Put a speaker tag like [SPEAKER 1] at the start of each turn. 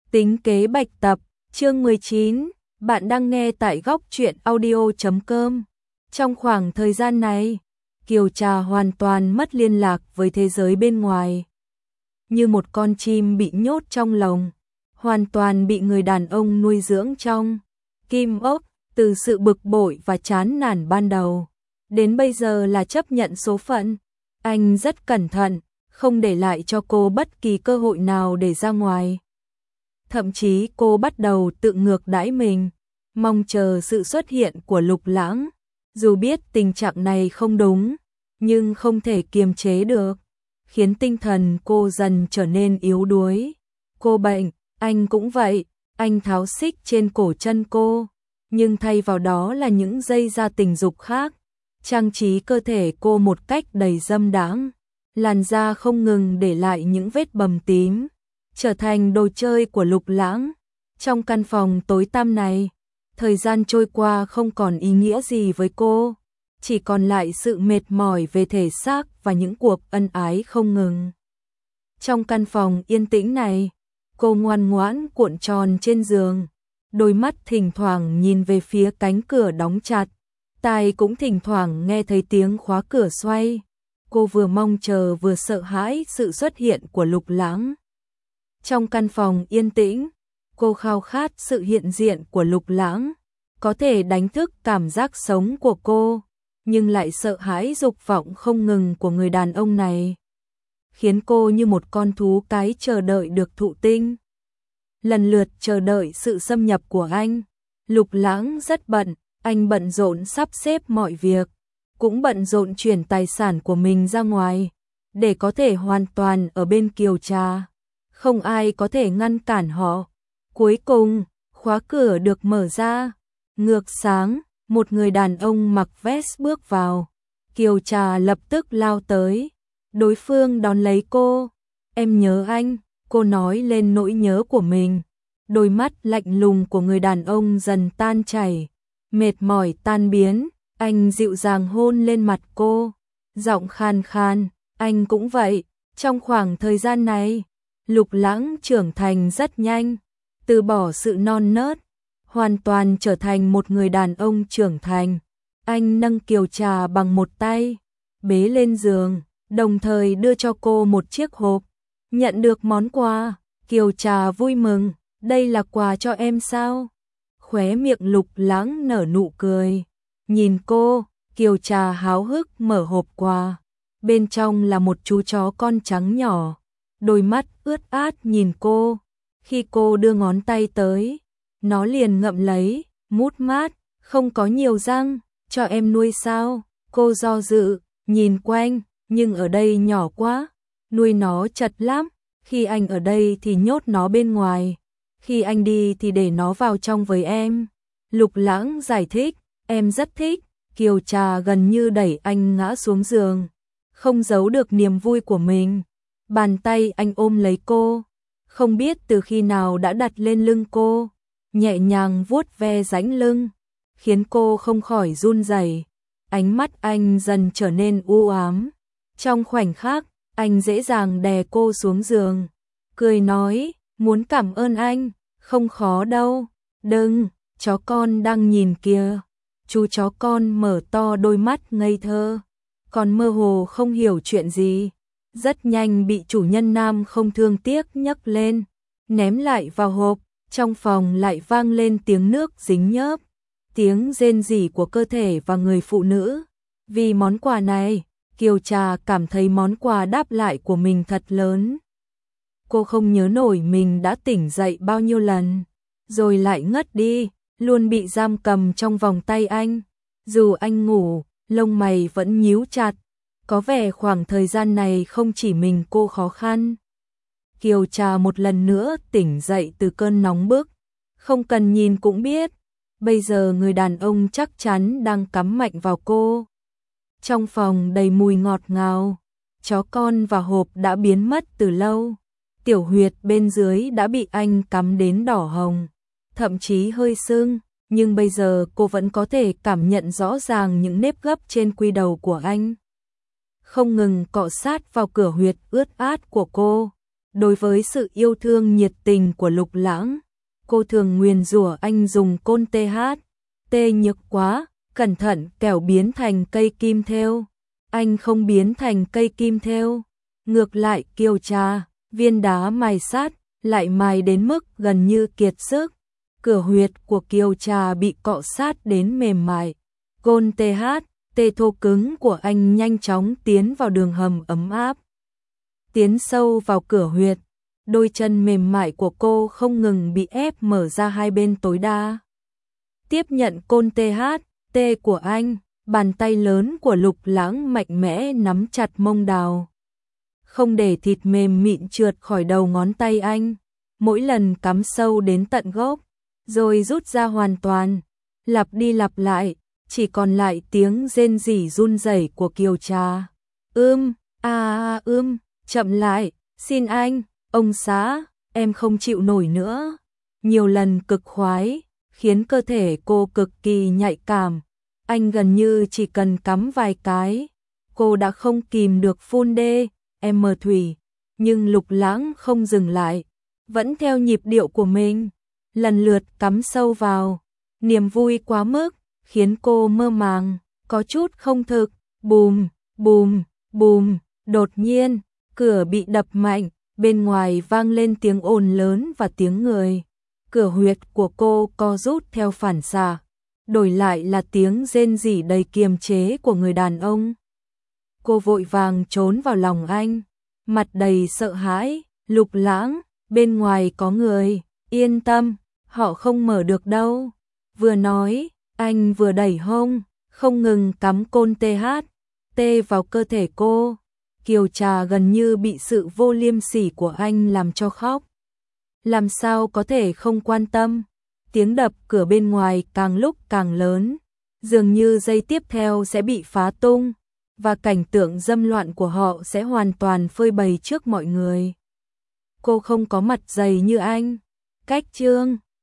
[SPEAKER 1] Tính kế bạch tập, chương 19, bạn đang nghe tại góc truyện audio.com. Trong khoảng thời gian này, Kiều Trà hoàn toàn mất liên lạc với thế giới bên ngoài. Như một con chim bị nhốt trong lồng, hoàn toàn bị người đàn ông nuôi dưỡng trong kim ốc, từ sự bực bội và chán nản ban đầu. Đến bây giờ là chấp nhận số phận. Anh rất cẩn thận, không để lại cho cô bất kỳ cơ hội nào để ra ngoài. Thậm chí cô bắt đầu tự ngược đãi mình, mong chờ sự xuất hiện của Lục Lãng. Dù biết tình trạng này không đúng, nhưng không thể kiềm chế được, khiến tinh thần cô dần trở nên yếu đuối. Cô bệnh, anh cũng vậy, anh tháo xích trên cổ chân cô, nhưng thay vào đó là những dây da tình dục khác, trang trí cơ thể cô một cách đầy dâm đãng. Làn da không ngừng để lại những vết bầm tím, trở thành đồ chơi của Lục Lãng. Trong căn phòng tối tăm này, thời gian trôi qua không còn ý nghĩa gì với cô, chỉ còn lại sự mệt mỏi về thể xác và những cuộc ân ái không ngừng. Trong căn phòng yên tĩnh này, cô ngoan ngoãn cuộn tròn trên giường, đôi mắt thỉnh thoảng nhìn về phía cánh cửa đóng chặt, tai cũng thỉnh thoảng nghe thấy tiếng khóa cửa xoay. Cô vừa mong chờ vừa sợ hãi sự xuất hiện của Lục Lãng. Trong căn phòng yên tĩnh, cô khao khát sự hiện diện của Lục Lãng, có thể đánh thức cảm giác sống của cô, nhưng lại sợ hãi dục vọng không ngừng của người đàn ông này, khiến cô như một con thú cái chờ đợi được thụ tinh, lần lượt chờ đợi sự xâm nhập của anh. Lục Lãng rất bận, anh bận rộn sắp xếp mọi việc, cũng bận rộn chuyển tài sản của mình ra ngoài, để có thể hoàn toàn ở bên Kiều Trà. Không ai có thể ngăn cản họ. Cuối cùng, khóa cửa được mở ra. Ngược sáng, một người đàn ông mặc vest bước vào. Kiều Trà lập tức lao tới. Đối phương đón lấy cô. Em nhớ anh, cô nói lên nỗi nhớ của mình. Đôi mắt lạnh lùng của người đàn ông dần tan chảy, mệt mỏi tan biến. Anh dịu dàng hôn lên mặt cô, giọng khan khan, anh cũng vậy. Trong khoảng thời gian này, Lục Lãng trưởng thành rất nhanh, từ bỏ sự non nớt, hoàn toàn trở thành một người đàn ông trưởng thành. Anh nâng Kiều Trà bằng một tay, bế lên giường, đồng thời đưa cho cô một chiếc hộp. Nhận được món quà, Kiều Trà vui mừng, đây là quà cho em sao? Khóe miệng Lục Lãng nở nụ cười. Nhìn cô, Kiều Trà háo hức mở hộp quà. Bên trong là một chú chó con trắng nhỏ, đôi mắt ướt át nhìn cô. Khi cô đưa ngón tay tới, nó liền ngậm lấy, mút mát, không có nhiều răng, cho em nuôi sao? Cô do dự, nhìn quanh, nhưng ở đây nhỏ quá, nuôi nó chật lắm. Khi anh ở đây thì nhốt nó bên ngoài, khi anh đi thì để nó vào trong với em. Lục Lãng giải thích. Em rất thích. Kiều Trà gần như đẩy anh ngã xuống giường, không giấu được niềm vui của mình. Bàn tay anh ôm lấy cô, không biết từ khi nào đã đặt lên lưng cô, nhẹ nhàng vuốt ve rãnh lưng, khiến cô không khỏi run rẩy. Ánh mắt anh dần trở nên u ám. Trong khoảnh khắc, anh dễ dàng đè cô xuống giường, cười nói, muốn cảm ơn anh, không khó đâu. Đừng, chó con đang nhìn kìa. Chú chó con mở to đôi mắt ngây thơ, còn mơ hồ không hiểu chuyện gì, rất nhanh bị chủ nhân nam không thương tiếc nhấc lên, ném lại vào hộp. Trong phòng lại vang lên tiếng nước dính nhớp, tiếng rên rỉ của cơ thể và người phụ nữ. Vì món quà này, Kiều Trà cảm thấy món quà đáp lại của mình thật lớn. Cô không nhớ nổi mình đã tỉnh dậy bao nhiêu lần, rồi lại ngất đi, luôn bị giam cầm trong vòng tay anh. Dù anh ngủ, lông mày vẫn nhíu chặt, có vẻ khoảng thời gian này không chỉ mình cô khó khăn. Kiều Trà một lần nữa tỉnh dậy từ cơn nóng bức, không cần nhìn cũng biết, bây giờ người đàn ông chắc chắn đang cắm mạnh vào cô. Trong phòng đầy mùi ngọt ngào, chó con và hộp đã biến mất từ lâu, tiểu huyệt bên dưới đã bị anh cắm đến đỏ hồng, thậm chí hơi sưng, nhưng bây giờ cô vẫn có thể cảm nhận rõ ràng những nếp gấp trên quy đầu của anh, không ngừng cọ sát vào cửa huyệt ướt át của cô. Đối với sự yêu thương nhiệt tình của Lục Lãng, cô thường nguyền rủa anh dùng côn tê nhược quá, cẩn thận kẻo biến thành cây kim thêu. Anh không biến thành cây kim thêu. Ngược lại Kiều Trà, viên đá mài sát, lại mài đến mức gần như kiệt sức. Cửa huyệt của Kiều Trà bị cọ sát đến mềm mại. Côn tê thô cứng của anh nhanh chóng tiến vào đường hầm ấm áp. Tiến sâu vào cửa huyệt, đôi chân mềm mại của cô không ngừng bị ép mở ra hai bên tối đa. Tiếp nhận côn tê của anh, bàn tay lớn của Lục Lãng mạnh mẽ nắm chặt mông Đào. Không để thịt mềm mịn trượt khỏi đầu ngón tay anh, mỗi lần cắm sâu đến tận gốc, rồi rút ra hoàn toàn, lặp đi lặp lại, chỉ còn lại tiếng rên rỉ run rẩy của Kiều Trà. Chậm lại, xin anh, ông xã, em không chịu nổi nữa. Nhiều lần cực khoái, khiến cơ thể cô cực kỳ nhạy cảm. Anh gần như chỉ cần cắm vài cái, cô đã không kìm được phun thủy. Nhưng Lục Lãng không dừng lại, vẫn theo nhịp điệu của mình, lần lượt cắm sâu vào. Niềm vui quá mức, khiến cô mơ màng, có chút không thực. Bùm, bùm, bùm, đột nhiên, cửa bị đập mạnh, bên ngoài vang lên tiếng ồn lớn và tiếng người. Cửa huyệt của cô co rút theo phản xạ, đổi lại là tiếng rên rỉ đầy kiềm chế của người đàn ông. Cô vội vàng trốn vào lòng anh, mặt đầy sợ hãi. Lục Lãng, bên ngoài có người, yên tâm, họ không mở được đâu. Vừa nói, anh vừa đẩy hông, không ngừng cắm côn tê vào cơ thể cô. Kiều Trà gần như bị sự vô liêm sỉ của anh làm cho khóc. Làm sao có thể không quan tâm? Tiếng đập cửa bên ngoài càng lúc càng lớn, dường như giây tiếp theo sẽ bị phá tung, và cảnh tượng dâm loạn của họ sẽ hoàn toàn phơi bày trước mọi người. Cô không có mặt dày như anh. Cách chương